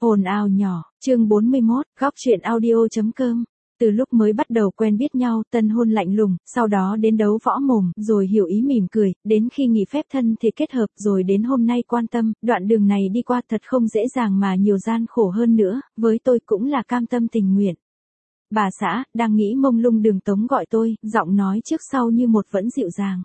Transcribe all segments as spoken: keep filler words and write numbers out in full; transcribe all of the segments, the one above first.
Hồn ao nhỏ, chương bốn mươi mốt, góc truyện audio.com. Từ lúc mới bắt đầu quen biết nhau, tân hôn lạnh lùng, sau đó đến đấu võ mồm, rồi hiểu ý mỉm cười, đến khi nghỉ phép thân thì kết hợp, rồi đến hôm nay quan tâm, đoạn đường này đi qua thật không dễ dàng mà nhiều gian khổ hơn nữa, với tôi cũng là cam tâm tình nguyện. Bà xã, đang nghĩ mông lung Đường Tống gọi tôi, giọng nói trước sau như một vẫn dịu dàng.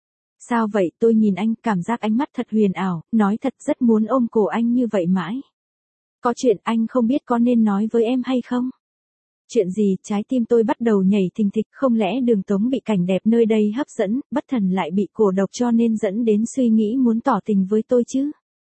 Sao vậy? Tôi nhìn anh, cảm giác ánh mắt thật huyền ảo, nói thật rất muốn ôm cổ anh như vậy mãi. Có chuyện anh không biết có nên nói với em hay không? Chuyện gì? Trái tim tôi bắt đầu nhảy thình thịch, không lẽ Đường Tống bị cảnh đẹp nơi đây hấp dẫn, bất thần lại bị cổ độc cho nên dẫn đến suy nghĩ muốn tỏ tình với tôi chứ?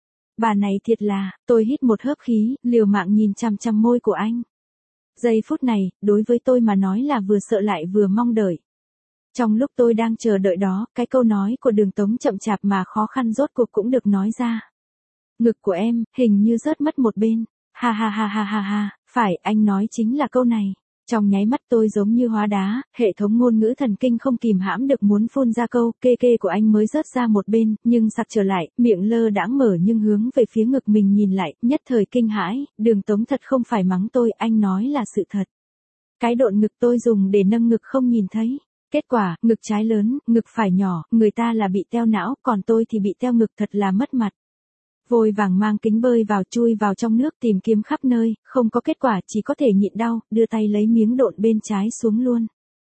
Bà này thiệt là, tôi hít một hớp khí, liều mạng nhìn chằm chằm môi của anh. Giây phút này, đối với tôi mà nói là vừa sợ lại vừa mong đợi. Trong lúc tôi đang chờ đợi đó, cái câu nói của Đường Tống chậm chạp mà khó khăn rốt cuộc cũng được nói ra. Ngực của em, hình như rớt mất một bên. Ha ha ha ha ha ha, phải, anh nói chính là câu này. Trong nháy mắt tôi giống như hóa đá, hệ thống ngôn ngữ thần kinh không kìm hãm được muốn phun ra câu kê kê của anh mới rớt ra một bên, nhưng sặc trở lại, miệng lơ đãng mở nhưng hướng về phía ngực mình nhìn lại, nhất thời kinh hãi, Đường Tống thật không phải mắng tôi, anh nói là sự thật. Cái độn ngực tôi dùng để nâng ngực không nhìn thấy. Kết quả, ngực trái lớn, ngực phải nhỏ, người ta là bị teo não, còn tôi thì bị teo ngực, thật là mất mặt. Vội vàng mang kính bơi vào, chui vào trong nước tìm kiếm khắp nơi, không có kết quả, chỉ có thể nhịn đau, đưa tay lấy miếng độn bên trái xuống luôn.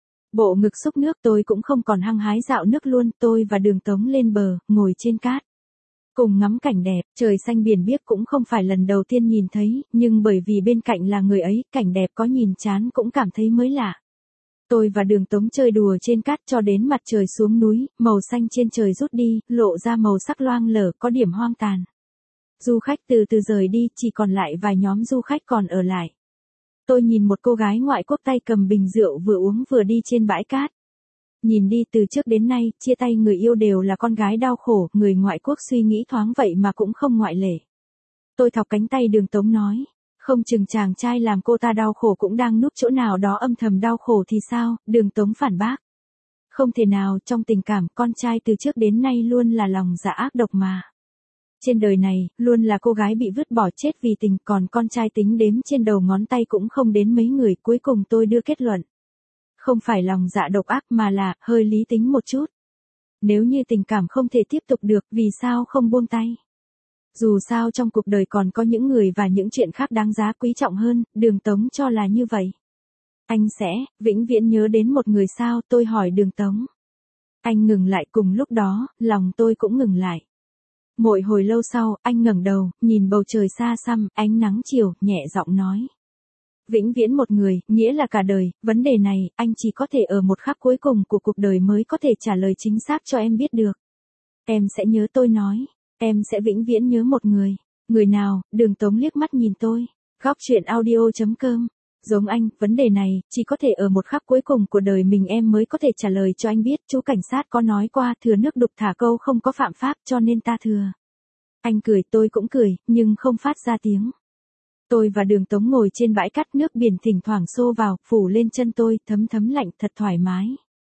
Bộ ngực xúc nước, tôi cũng không còn hăng hái dạo nước luôn, tôi và Đường Tống lên bờ, ngồi trên cát. Cùng ngắm cảnh đẹp, trời xanh biển biếc cũng không phải lần đầu tiên nhìn thấy, nhưng bởi vì bên cạnh là người ấy, cảnh đẹp có nhìn chán cũng cảm thấy mới lạ. Tôi và Đường Tống chơi đùa trên cát cho đến mặt trời xuống núi, màu xanh trên trời rút đi, lộ ra màu sắc loang lở, có điểm hoang tàn. Du khách từ từ rời đi, chỉ còn lại vài nhóm du khách còn ở lại. Tôi nhìn một cô gái ngoại quốc tay cầm bình rượu vừa uống vừa đi trên bãi cát. Nhìn đi, từ trước đến nay, chia tay người yêu đều là con gái đau khổ, người ngoại quốc suy nghĩ thoáng vậy mà cũng không ngoại lệ. Tôi thọc cánh tay Đường Tống nói. Không chừng chàng trai làm cô ta đau khổ cũng đang núp chỗ nào đó âm thầm đau khổ thì sao? Đường Tống phản bác. Không thể nào, trong tình cảm, con trai từ trước đến nay luôn là lòng dạ ác độc mà. Trên đời này, luôn là cô gái bị vứt bỏ chết vì tình, còn con trai tính đếm trên đầu ngón tay cũng không đến mấy người. Cuối cùng tôi đưa kết luận. Không phải lòng dạ độc ác mà là, hơi lý tính một chút. Nếu như tình cảm không thể tiếp tục được, vì sao không buông tay? Dù sao trong cuộc đời còn có những người và những chuyện khác đáng giá quý trọng hơn, Đường Tống cho là như vậy. Anh sẽ, vĩnh viễn nhớ đến một người sao? Tôi hỏi Đường Tống. Anh ngừng lại, cùng lúc đó, lòng tôi cũng ngừng lại. Một hồi lâu sau, anh ngẩng đầu, nhìn bầu trời xa xăm, ánh nắng chiều, nhẹ giọng nói. Vĩnh viễn một người, nghĩa là cả đời, vấn đề này, anh chỉ có thể ở một khắc cuối cùng của cuộc đời mới có thể trả lời chính xác cho em biết được. Em sẽ nhớ, tôi nói. Em sẽ vĩnh viễn nhớ một người. Người nào? Đường Tống liếc mắt nhìn tôi. Góc truyện audio.com. Giống anh, vấn đề này, chỉ có thể ở một khắc cuối cùng của đời mình em mới có thể trả lời cho anh biết. Chú cảnh sát có nói qua, thừa nước đục thả câu không có phạm pháp, cho nên ta thừa. Anh cười, tôi cũng cười, nhưng không phát ra tiếng. Tôi và Đường Tống ngồi trên bãi cát, nước biển thỉnh thoảng xô vào, phủ lên chân tôi, thấm thấm lạnh, thật thoải mái.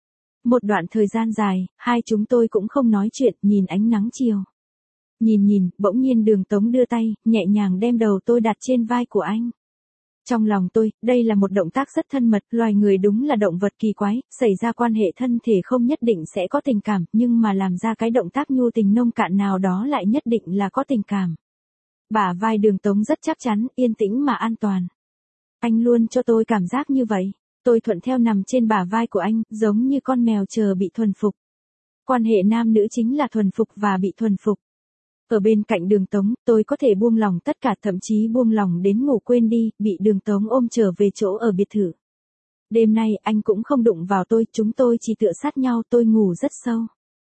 Một đoạn thời gian dài, hai chúng tôi cũng không nói chuyện, nhìn ánh nắng chiều. Nhìn nhìn, bỗng nhiên Đường Tống đưa tay, nhẹ nhàng đem đầu tôi đặt trên vai của anh. Trong lòng tôi, đây là một động tác rất thân mật, loài người đúng là động vật kỳ quái, xảy ra quan hệ thân thể không nhất định sẽ có tình cảm, nhưng mà làm ra cái động tác nhu tình nông cạn nào đó lại nhất định là có tình cảm. Bả vai Đường Tống rất chắc chắn, yên tĩnh mà an toàn. Anh luôn cho tôi cảm giác như vậy. Tôi thuận theo nằm trên bả vai của anh, giống như con mèo chờ bị thuần phục. Quan hệ nam nữ chính là thuần phục và bị thuần phục. Ở bên cạnh Đường Tống, tôi có thể buông lòng tất cả, thậm chí buông lòng đến ngủ quên đi, bị Đường Tống ôm trở về chỗ ở biệt thự. Đêm nay, anh cũng không đụng vào tôi, chúng tôi chỉ tựa sát nhau, tôi ngủ rất sâu.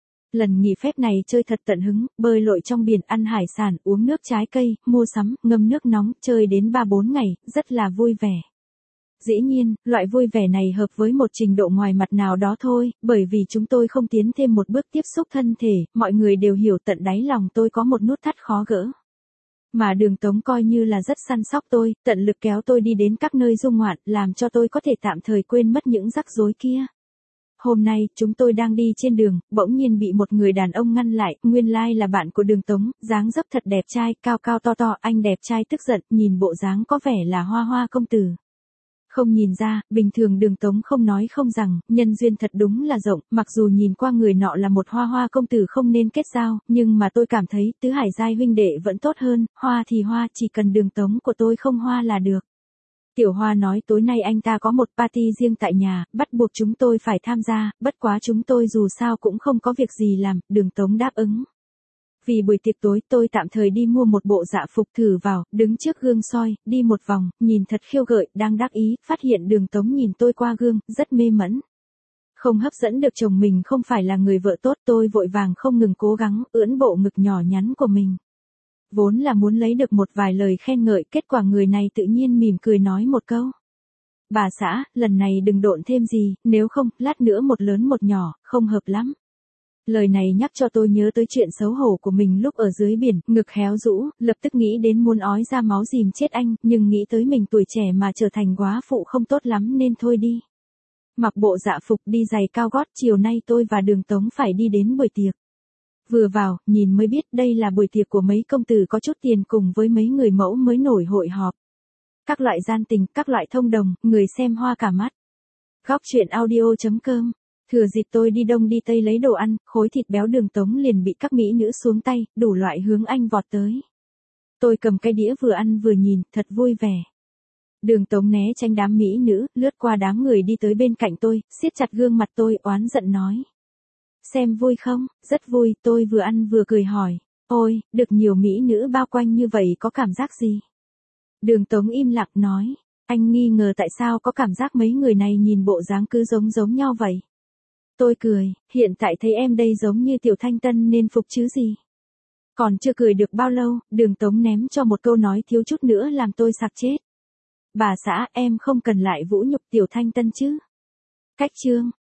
Lần nghỉ phép này chơi thật tận hứng, bơi lội trong biển, ăn hải sản, uống nước trái cây, mua sắm, ngâm nước nóng, chơi đến ba bốn ngày, rất là vui vẻ. Dĩ nhiên, loại vui vẻ này hợp với một trình độ ngoài mặt nào đó thôi, bởi vì chúng tôi không tiến thêm một bước tiếp xúc thân thể, mọi người đều hiểu tận đáy lòng tôi có một nút thắt khó gỡ. Mà Đường Tống coi như là rất săn sóc tôi, tận lực kéo tôi đi đến các nơi du ngoạn, làm cho tôi có thể tạm thời quên mất những rắc rối kia. Hôm nay, chúng tôi đang đi trên đường, bỗng nhiên bị một người đàn ông ngăn lại, nguyên lai là bạn của Đường Tống, dáng dấp thật đẹp trai, cao cao to to, anh đẹp trai tức giận, nhìn bộ dáng có vẻ là Hoa Hoa công tử. Không nhìn ra, bình thường Đường Tống không nói không rằng, nhân duyên thật đúng là rộng, mặc dù nhìn qua người nọ là một Hoa Hoa công tử không nên kết giao, nhưng mà tôi cảm thấy, tứ hải giai huynh đệ vẫn tốt hơn, hoa thì hoa, chỉ cần Đường Tống của tôi không hoa là được. Tiểu Hoa nói tối nay anh ta có một party riêng tại nhà, bắt buộc chúng tôi phải tham gia, bất quá chúng tôi dù sao cũng không có việc gì làm, Đường Tống đáp ứng. Vì buổi tiệc tối tôi tạm thời đi mua một bộ dạ phục thử vào, đứng trước gương soi, đi một vòng, nhìn thật khiêu gợi, đang đắc ý, phát hiện Đường Tống nhìn tôi qua gương, rất mê mẫn. Không hấp dẫn được chồng mình không phải là người vợ tốt, tôi vội vàng không ngừng cố gắng, ưỡn bộ ngực nhỏ nhắn của mình. Vốn là muốn lấy được một vài lời khen ngợi, kết quả người này tự nhiên mỉm cười nói một câu. Bà xã, lần này đừng độn thêm gì, nếu không, lát nữa một lớn một nhỏ, không hợp lắm. Lời này nhắc cho tôi nhớ tới chuyện xấu hổ của mình lúc ở dưới biển, ngực héo rũ, lập tức nghĩ đến muốn ói ra máu dìm chết anh, nhưng nghĩ tới mình tuổi trẻ mà trở thành góa phụ không tốt lắm nên thôi đi. Mặc bộ dạ phục đi giày cao gót, chiều nay tôi và Đường Tống phải đi đến buổi tiệc. Vừa vào, nhìn mới biết đây là buổi tiệc của mấy công tử có chút tiền cùng với mấy người mẫu mới nổi hội họp. Các loại gian tình, các loại thông đồng, người xem hoa cả mắt. Góc truyện audio chấm com. Thừa dịp tôi đi đông đi tây lấy đồ ăn, khối thịt béo Đường Tống liền bị các mỹ nữ xuống tay, đủ loại hướng anh vọt tới. Tôi cầm cái đĩa vừa ăn vừa nhìn, thật vui vẻ. Đường Tống né tránh đám mỹ nữ, lướt qua đám người đi tới bên cạnh tôi, siết chặt gương mặt tôi, oán giận nói. Xem vui không? Rất vui, tôi vừa ăn vừa cười hỏi. Ôi, được nhiều mỹ nữ bao quanh như vậy có cảm giác gì? Đường Tống im lặng nói. Anh nghi ngờ tại sao có cảm giác mấy người này nhìn bộ dáng cứ giống giống nhau vậy. Tôi cười, hiện tại thấy em đây giống như Tiểu Thanh Tân nên phục chứ gì. Còn chưa cười được bao lâu, Đường Tống ném cho một câu nói thiếu chút nữa làm tôi sặc chết. Bà xã, em không cần lại vũ nhục Tiểu Thanh Tân chứ. Cách chương.